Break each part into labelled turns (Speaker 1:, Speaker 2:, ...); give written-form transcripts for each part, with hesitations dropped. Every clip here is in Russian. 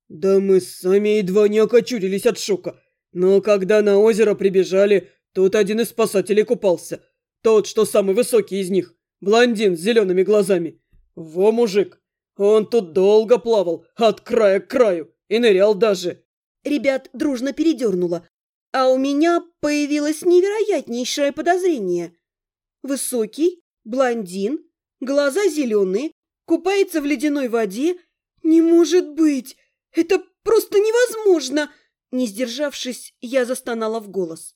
Speaker 1: Да мы сами едва не окочурились от шока. Но когда на озеро прибежали, тут один из спасателей купался. Тот, что самый высокий из них. Блондин с зелеными глазами. Во мужик. Он тут долго плавал, от края к краю. И нырял даже.
Speaker 2: Ребят дружно передернуло. А у меня появилось невероятнейшее подозрение. Высокий, блондин, глаза зеленые, купается в ледяной воде. Не может быть! Это просто невозможно! Не сдержавшись, я застонала в голос.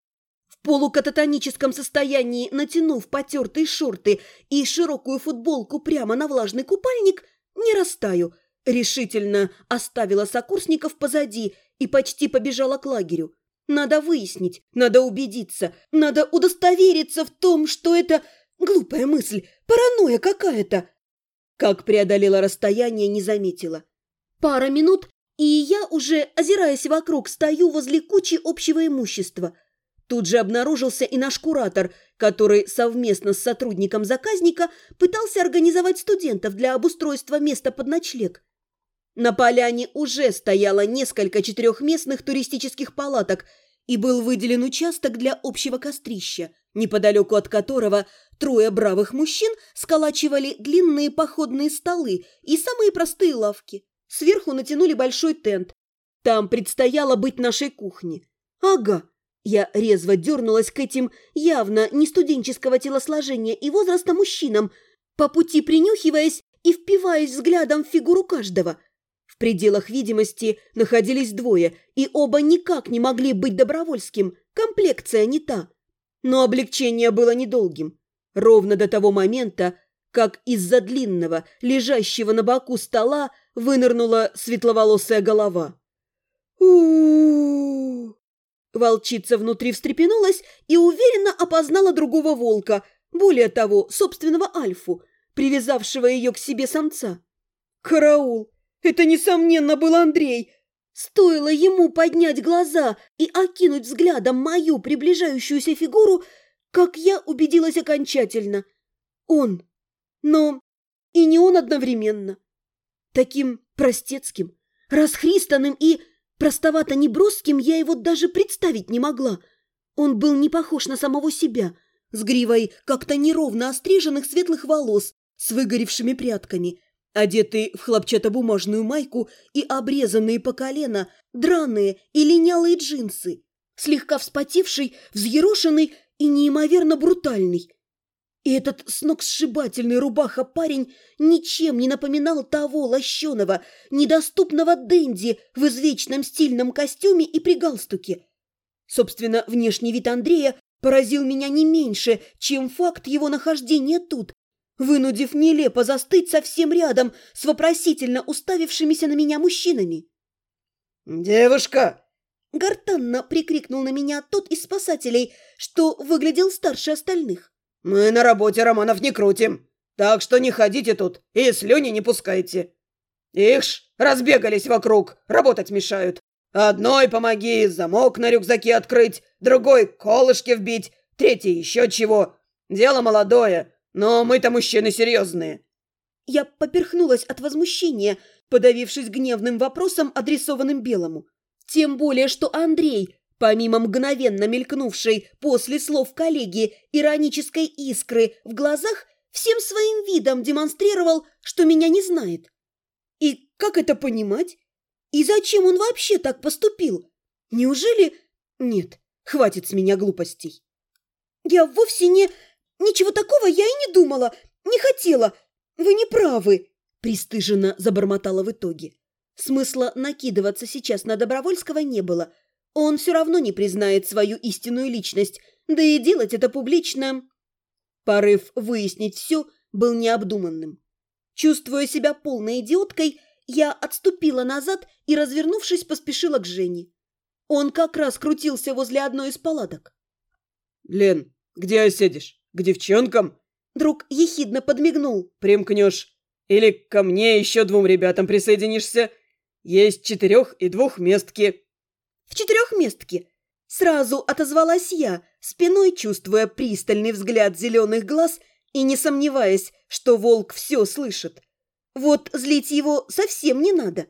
Speaker 2: В полукататоническом состоянии, натянув потертые шорты и широкую футболку прямо на влажный купальник, не растаю, решительно оставила сокурсников позади и почти побежала к лагерю. Надо выяснить, надо убедиться, надо удостовериться в том, что это глупая мысль, паранойя какая-то. Как преодолела расстояние, не заметила. Пара минут, и я уже, озираясь вокруг, стою возле кучи общего имущества. Тут же обнаружился и наш куратор, который совместно с сотрудником заказника пытался организовать студентов для обустройства места под ночлег. На поляне уже стояло несколько четырехместных туристических палаток и был выделен участок для общего кострища, неподалеку от которого трое бравых мужчин сколачивали длинные походные столы и самые простые лавки. Сверху натянули большой тент. Там предстояло быть нашей кухне. Ага. Я резво дернулась к этим явно не студенческого телосложения и возраста мужчинам, по пути принюхиваясь и впиваясь взглядом в фигуру каждого. В пределах видимости находились двое, и оба никак не могли быть Добровольским, комплекция не та. Но облегчение было недолгим. Ровно до того момента, как из-за длинного, лежащего на боку стола вынырнула светловолосая голова. У-у-у! Волчица внутри встрепенулась и уверенно опознала другого волка, более того, собственного Альфу, привязавшего ее к себе самца. Караул! Это, несомненно, был Андрей! Стоило ему поднять глаза и окинуть взглядом мою приближающуюся фигуру, как я убедилась окончательно. Он. Но и не он одновременно. Таким простецким, расхристанным и простовато-неброским я его даже представить не могла. Он был не похож на самого себя, с гривой как-то неровно остриженных светлых волос, с выгоревшими прядками, одетый в хлопчатобумажную майку и обрезанные по колено драные и линялые джинсы, слегка вспотевший, взъерошенный и неимоверно брутальный. И этот сногсшибательный рубаха-парень ничем не напоминал того лощеного, недоступного денди в извечном стильном костюме и при галстуке. Собственно, внешний вид Андрея поразил меня не меньше, чем факт его нахождения тут, вынудив нелепо застыть совсем рядом с вопросительно уставившимися на меня мужчинами.
Speaker 1: «Девушка!»
Speaker 2: — гортанно прикрикнул на меня тот из спасателей, что выглядел старше остальных.
Speaker 1: «Мы на работе романов не крутим, так что не ходите тут и слюни не пускайте. Ишь, разбегались вокруг, работать мешают. Одной помоги замок на рюкзаке открыть, другой колышки вбить, третий еще чего. Дело молодое, но мы-то мужчины серьезные».
Speaker 2: Я поперхнулась от возмущения, подавившись гневным вопросом, адресованным Белому. Тем более, что Андрей, помимо мгновенно мелькнувшей после слов коллеги иронической искры в глазах, всем своим видом демонстрировал, что меня не знает. И как это понимать? И зачем он вообще так поступил? Неужели... Нет, хватит с меня глупостей. Я вовсе не... Ничего такого я и не думала, не хотела. Вы не правы, пристыженно забормотала в итоге. Смысла накидываться сейчас на Добровольского не было. Он все равно не признает свою истинную личность, да и делать это публично. Порыв выяснить все был необдуманным. Чувствуя себя полной идиоткой, я отступила назад и, развернувшись, поспешила к Жене. Он как раз крутился возле одной из палаток.
Speaker 1: «Лен, где осядешь? К девчонкам?»
Speaker 2: Друг ехидно подмигнул.
Speaker 1: «Примкнешь? Или ко мне еще двум ребятам присоединишься? Есть 4- и 2-местки».
Speaker 2: «В 4-местке!» Сразу отозвалась я, спиной чувствуя пристальный взгляд зеленых глаз и не сомневаясь, что волк все слышит. Вот злить его совсем не надо.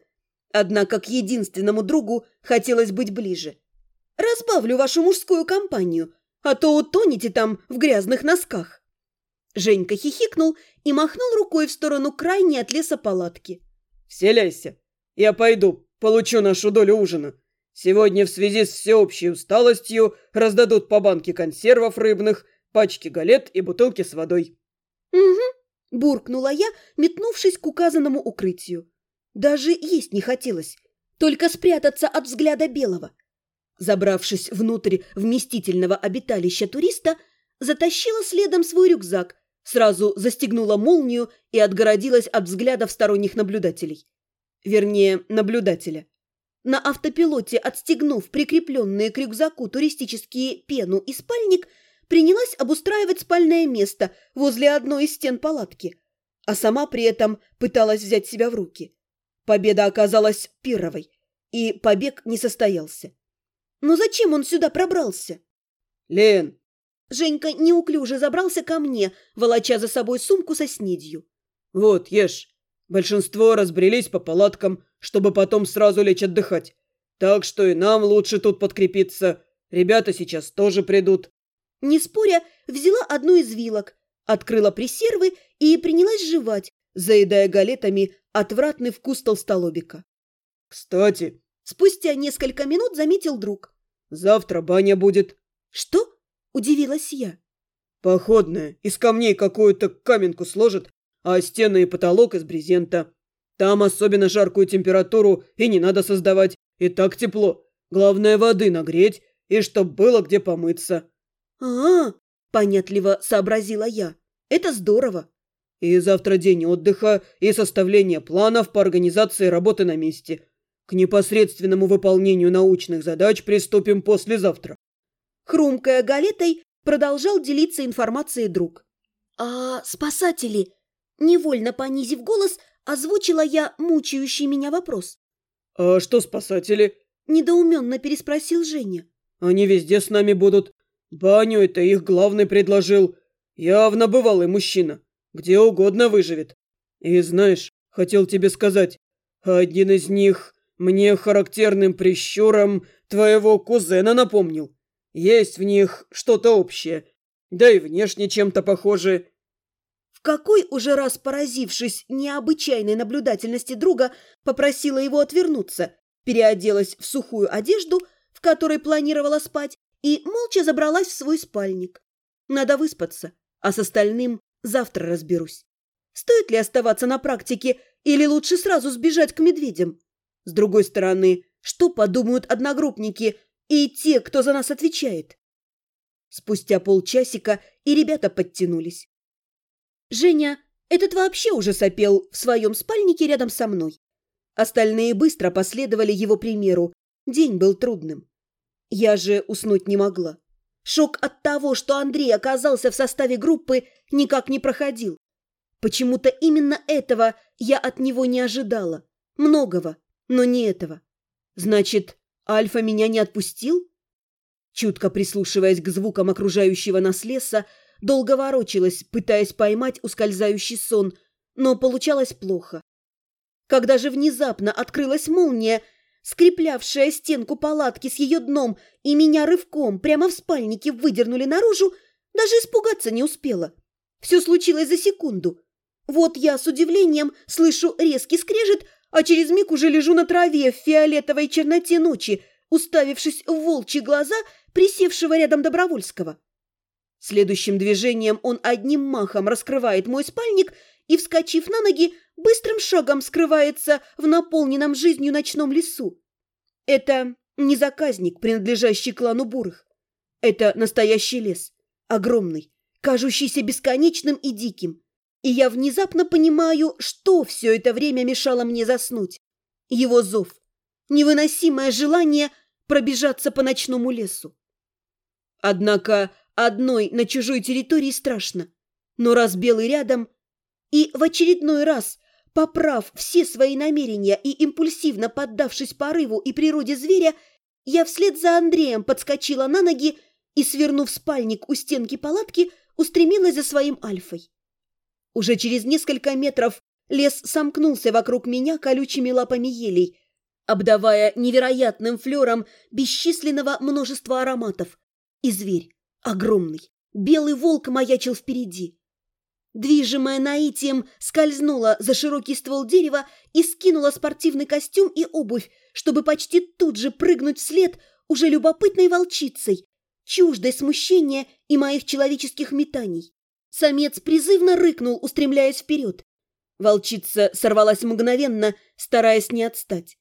Speaker 2: Однако к единственному другу хотелось быть ближе. «Разбавлю вашу мужскую компанию, а то утонете там в грязных носках». Женька хихикнул и махнул рукой в сторону крайней от леса палатки.
Speaker 1: «Вселяйся. Я пойду, получу нашу долю ужина. Сегодня в связи с всеобщей усталостью раздадут по банке консервов рыбных, пачки галет и бутылки с водой».
Speaker 2: «Угу», – буркнула я, метнувшись к указанному укрытию. Даже есть не хотелось, только спрятаться от взгляда Белого. Забравшись внутрь вместительного обиталища туриста, затащила следом свой рюкзак, сразу застегнула молнию и отгородилась от взглядов сторонних наблюдателей. Вернее, наблюдателя. На автопилоте, отстегнув прикрепленные к рюкзаку туристические пену и спальник, принялась обустраивать спальное место возле одной из стен палатки, а сама при этом пыталась взять себя в руки. Победа оказалась пирровой, и побег не состоялся. Но зачем он сюда пробрался?
Speaker 1: «Лен!»
Speaker 2: Женька неуклюже забрался ко мне, волоча за собой сумку со снедью.
Speaker 1: «Вот, ешь. Большинство разбрелись по палаткам, чтобы потом сразу лечь отдыхать. Так что и нам лучше тут подкрепиться. Ребята сейчас тоже придут».
Speaker 2: Не споря, взяла одну из вилок, открыла пресервы и принялась жевать, заедая галетами отвратный вкус толстолобика.
Speaker 1: «Кстати»,
Speaker 2: — спустя несколько минут заметил друг.
Speaker 1: «завтра баня будет».
Speaker 2: «Что?» — удивилась я.
Speaker 1: «Походная. Из камней какую-то каменку сложат, а стены и потолок из брезента. Там особенно жаркую температуру и не надо создавать. И так тепло. Главное, воды нагреть, и чтоб было где помыться».
Speaker 2: «А-а-а!» – понятливо сообразила я. «Это здорово!»
Speaker 1: «И завтра день отдыха и составление планов по организации работы на месте. К непосредственному выполнению научных задач приступим послезавтра».
Speaker 2: Хрумкая галетой, продолжал делиться информацией друг. «А спасатели?» Невольно понизив голос, озвучила я мучающий меня вопрос.
Speaker 1: «А что спасатели?»
Speaker 2: Недоуменно переспросил Женя.
Speaker 1: «Они везде с нами будут. Баню это их главный предложил. Явно бывалый мужчина. Где угодно выживет. И знаешь, хотел тебе сказать, один из них мне характерным прищуром твоего кузена напомнил. Есть в них что-то общее. Да и внешне чем-то похожи».
Speaker 2: В какой уже раз, поразившись необычайной наблюдательности друга, попросила его отвернуться, переоделась в сухую одежду, в которой планировала спать, и молча забралась в свой спальник. Надо выспаться, а с остальным завтра разберусь. Стоит ли оставаться на практике или лучше сразу сбежать к медведям? С другой стороны, что подумают одногруппники и те, кто за нас отвечает? Спустя полчасика и ребята подтянулись. Женя, этот вообще уже сопел в своем спальнике рядом со мной. Остальные быстро последовали его примеру. День был трудным. Я же уснуть не могла. Шок от того, что Андрей оказался в составе группы, никак не проходил. Почему-то именно этого я от него не ожидала. Многого, но не этого. Значит, Альфа меня не отпустил? Чутко прислушиваясь к звукам окружающего нас леса, долго ворочалась, пытаясь поймать ускользающий сон, но получалось плохо. Когда же внезапно открылась молния, скреплявшая стенку палатки с ее дном, и меня рывком прямо в спальнике выдернули наружу, даже испугаться не успела. Все случилось за секунду. Вот я с удивлением слышу резкий скрежет, а через миг уже лежу на траве в фиолетовой черноте ночи, уставившись в волчьи глаза присевшего рядом Добровольского. Следующим движением он одним махом раскрывает мой спальник и, вскочив на ноги, быстрым шагом скрывается в наполненном жизнью ночном лесу. Это не заказник, принадлежащий клану Бурых. Это настоящий лес, огромный, кажущийся бесконечным и диким. И я внезапно понимаю, что все это время мешало мне заснуть. Его зов, невыносимое желание пробежаться по ночному лесу. Однако одной на чужой территории страшно, но раз Белый рядом, и в очередной раз, поправ все свои намерения и импульсивно поддавшись порыву и природе зверя, я вслед за Андреем подскочила на ноги и, свернув спальник у стенки палатки, устремилась за своим Альфой. Уже через несколько метров лес сомкнулся вокруг меня колючими лапами елей, обдавая невероятным флером бесчисленного множества ароматов. И зверь, огромный, белый волк маячил впереди. Движимая наитием, скользнула за широкий ствол дерева и скинула спортивный костюм и обувь, чтобы почти тут же прыгнуть вслед уже любопытной волчицей, чуждой смущения и моих человеческих метаний. Самец призывно рыкнул, устремляясь вперед. Волчица сорвалась мгновенно, стараясь не отстать.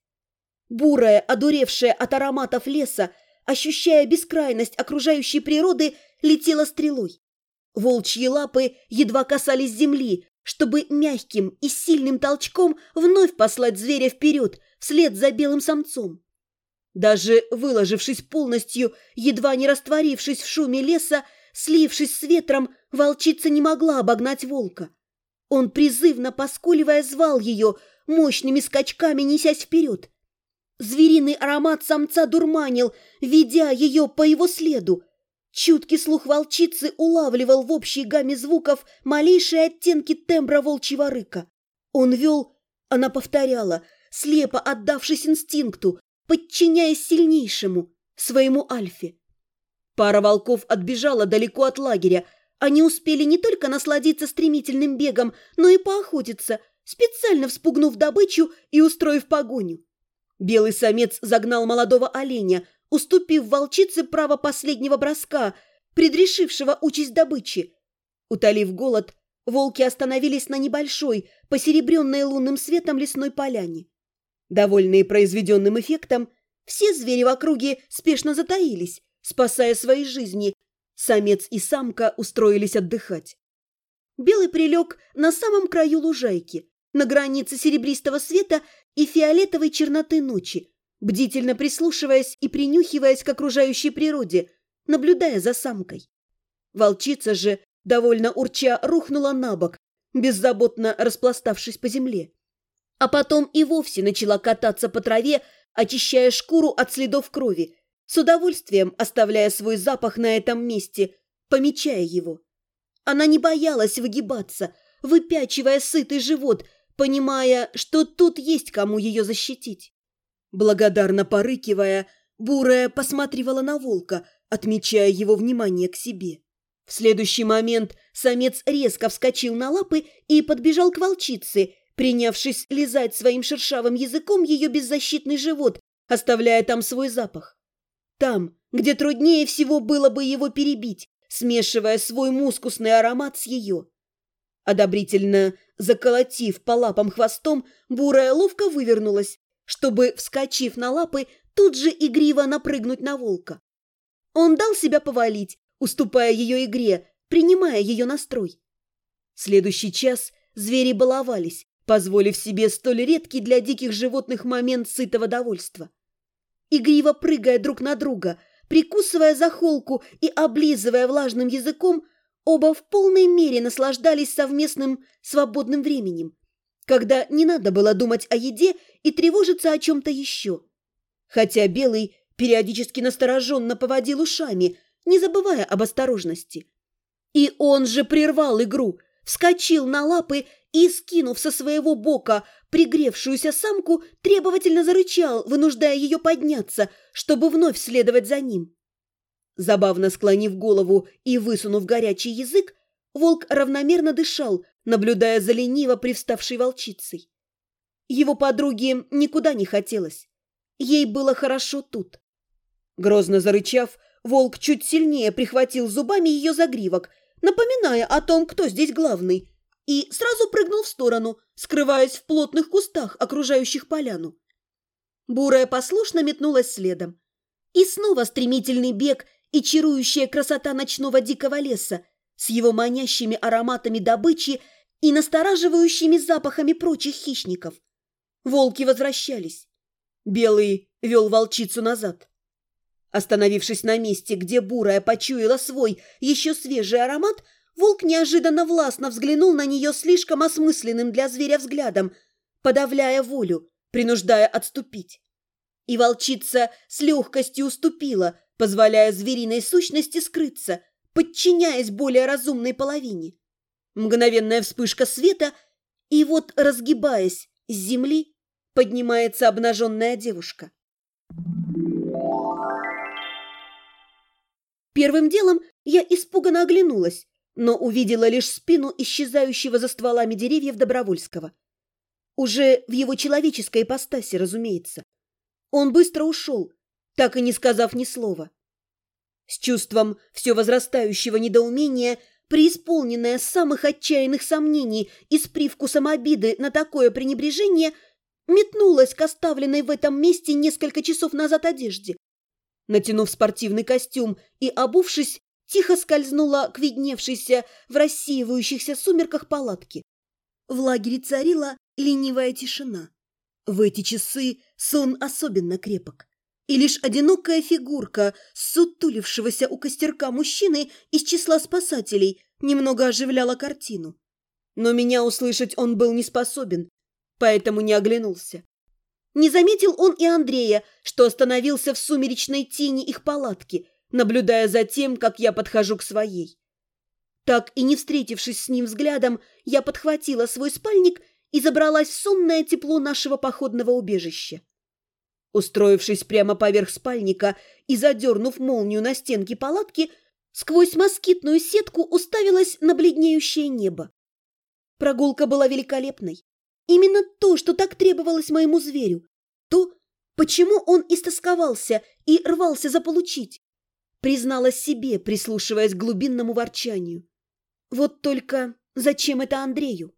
Speaker 2: Бурая, одуревшая от ароматов леса, ощущая бескрайность окружающей природы, летела стрелой. Волчьи лапы едва касались земли, чтобы мягким и сильным толчком вновь послать зверя вперед, вслед за белым самцом. Даже выложившись полностью, едва не растворившись в шуме леса, слившись с ветром, волчица не могла обогнать волка. Он, призывно поскуливая, звал ее, мощными скачками несясь вперед. Звериный аромат самца дурманил, ведя ее по его следу. Чуткий слух волчицы улавливал в общей гамме звуков малейшие оттенки тембра волчьего рыка. Он вел, она повторяла, слепо отдавшись инстинкту, подчиняясь сильнейшему, своему альфе. Пара волков отбежала далеко от лагеря. Они успели не только насладиться стремительным бегом, но и поохотиться, специально вспугнув добычу и устроив погоню. Белый самец загнал молодого оленя, уступив волчице право последнего броска, предрешившего участь добычи. Утолив голод, волки остановились на небольшой, посеребренной лунным светом лесной поляне. Довольные произведенным эффектом, все звери в округе спешно затаились, спасая свои жизни. Самец и самка устроились отдыхать. Белый прилег на самом краю лужайки, на границе серебристого света и фиолетовой черноты ночи, бдительно прислушиваясь и принюхиваясь к окружающей природе, наблюдая за самкой. Волчица же, довольно урча, рухнула на бок, беззаботно распластавшись по земле. А потом и вовсе начала кататься по траве, очищая шкуру от следов крови, с удовольствием оставляя свой запах на этом месте, помечая его. Она не боялась выгибаться, выпячивая сытый живот, понимая, что тут есть кому ее защитить. Благодарно порыкивая, бурая посматривала на волка, отмечая его внимание к себе. В следующий момент самец резко вскочил на лапы и подбежал к волчице, принявшись лизать своим шершавым языком ее беззащитный живот, оставляя там свой запах. Там, где труднее всего было бы его перебить, смешивая свой мускусный аромат с ее. Одобрительно заколотив по лапам хвостом, бурая ловко вывернулась, чтобы, вскочив на лапы, тут же игриво напрыгнуть на волка. Он дал себя повалить, уступая ее игре, принимая ее настрой. Следующий час звери баловались, позволив себе столь редкий для диких животных момент сытого довольства. Игриво прыгая друг на друга, прикусывая за холку и облизывая влажным языком, оба в полной мере наслаждались совместным свободным временем, когда не надо было думать о еде и тревожиться о чем-то еще. Хотя Белый периодически настороженно поводил ушами, не забывая об осторожности. И он же прервал игру, вскочил на лапы и, скинув со своего бока пригревшуюся самку, требовательно зарычал, вынуждая ее подняться, чтобы вновь следовать за ним. Забавно склонив голову и высунув горячий язык, волк равномерно дышал, наблюдая за лениво привставшей волчицей. Его подруге никуда не хотелось. Ей было хорошо тут. Грозно зарычав, волк чуть сильнее прихватил зубами ее загривок, напоминая о том, кто здесь главный, и сразу прыгнул в сторону, скрываясь в плотных кустах, окружающих поляну. Бурая послушно метнулась следом. И снова стремительный бег и чарующая красота ночного дикого леса с его манящими ароматами добычи и настораживающими запахами прочих хищников. Волки возвращались. Белый вел волчицу назад. Остановившись на месте, где бурая почуяла свой еще свежий аромат, волк неожиданно властно взглянул на нее слишком осмысленным для зверя взглядом, подавляя волю, принуждая отступить. И волчица с легкостью уступила, позволяя звериной сущности скрыться, подчиняясь более разумной половине. Мгновенная вспышка света, и вот, разгибаясь с земли, поднимается обнаженная девушка. Первым делом я испуганно оглянулась, но увидела лишь спину исчезающего за стволами деревьев Добровольского. Уже в его человеческой ипостаси, разумеется. Он быстро ушел, так и не сказав ни слова. С чувством все возрастающего недоумения, преисполненная самых отчаянных сомнений и с привкусом обиды на такое пренебрежение, метнулась к оставленной в этом месте несколько часов назад одежде. Натянув спортивный костюм и обувшись, тихо скользнула к видневшейся в рассеивающихся сумерках палатке. В лагере царила ленивая тишина. В эти часы сон особенно крепок. И лишь одинокая фигурка сутулившегося у костерка мужчины из числа спасателей немного оживляла картину. Но меня услышать он был не способен, поэтому не оглянулся. Не заметил он и Андрея, что остановился в сумеречной тени их палатки, наблюдая за тем, как я подхожу к своей. Так и не встретившись с ним взглядом, я подхватила свой спальник и забралась в сонное тепло нашего походного убежища. Устроившись прямо поверх спальника и задернув молнию на стенке палатки, сквозь москитную сетку уставилась на бледнеющее небо. Прогулка была великолепной. Именно то, что так требовалось моему зверю. То, почему он истосковался и рвался заполучить. Призналась себе, прислушиваясь к глубинному ворчанию. Вот только зачем это Андрею?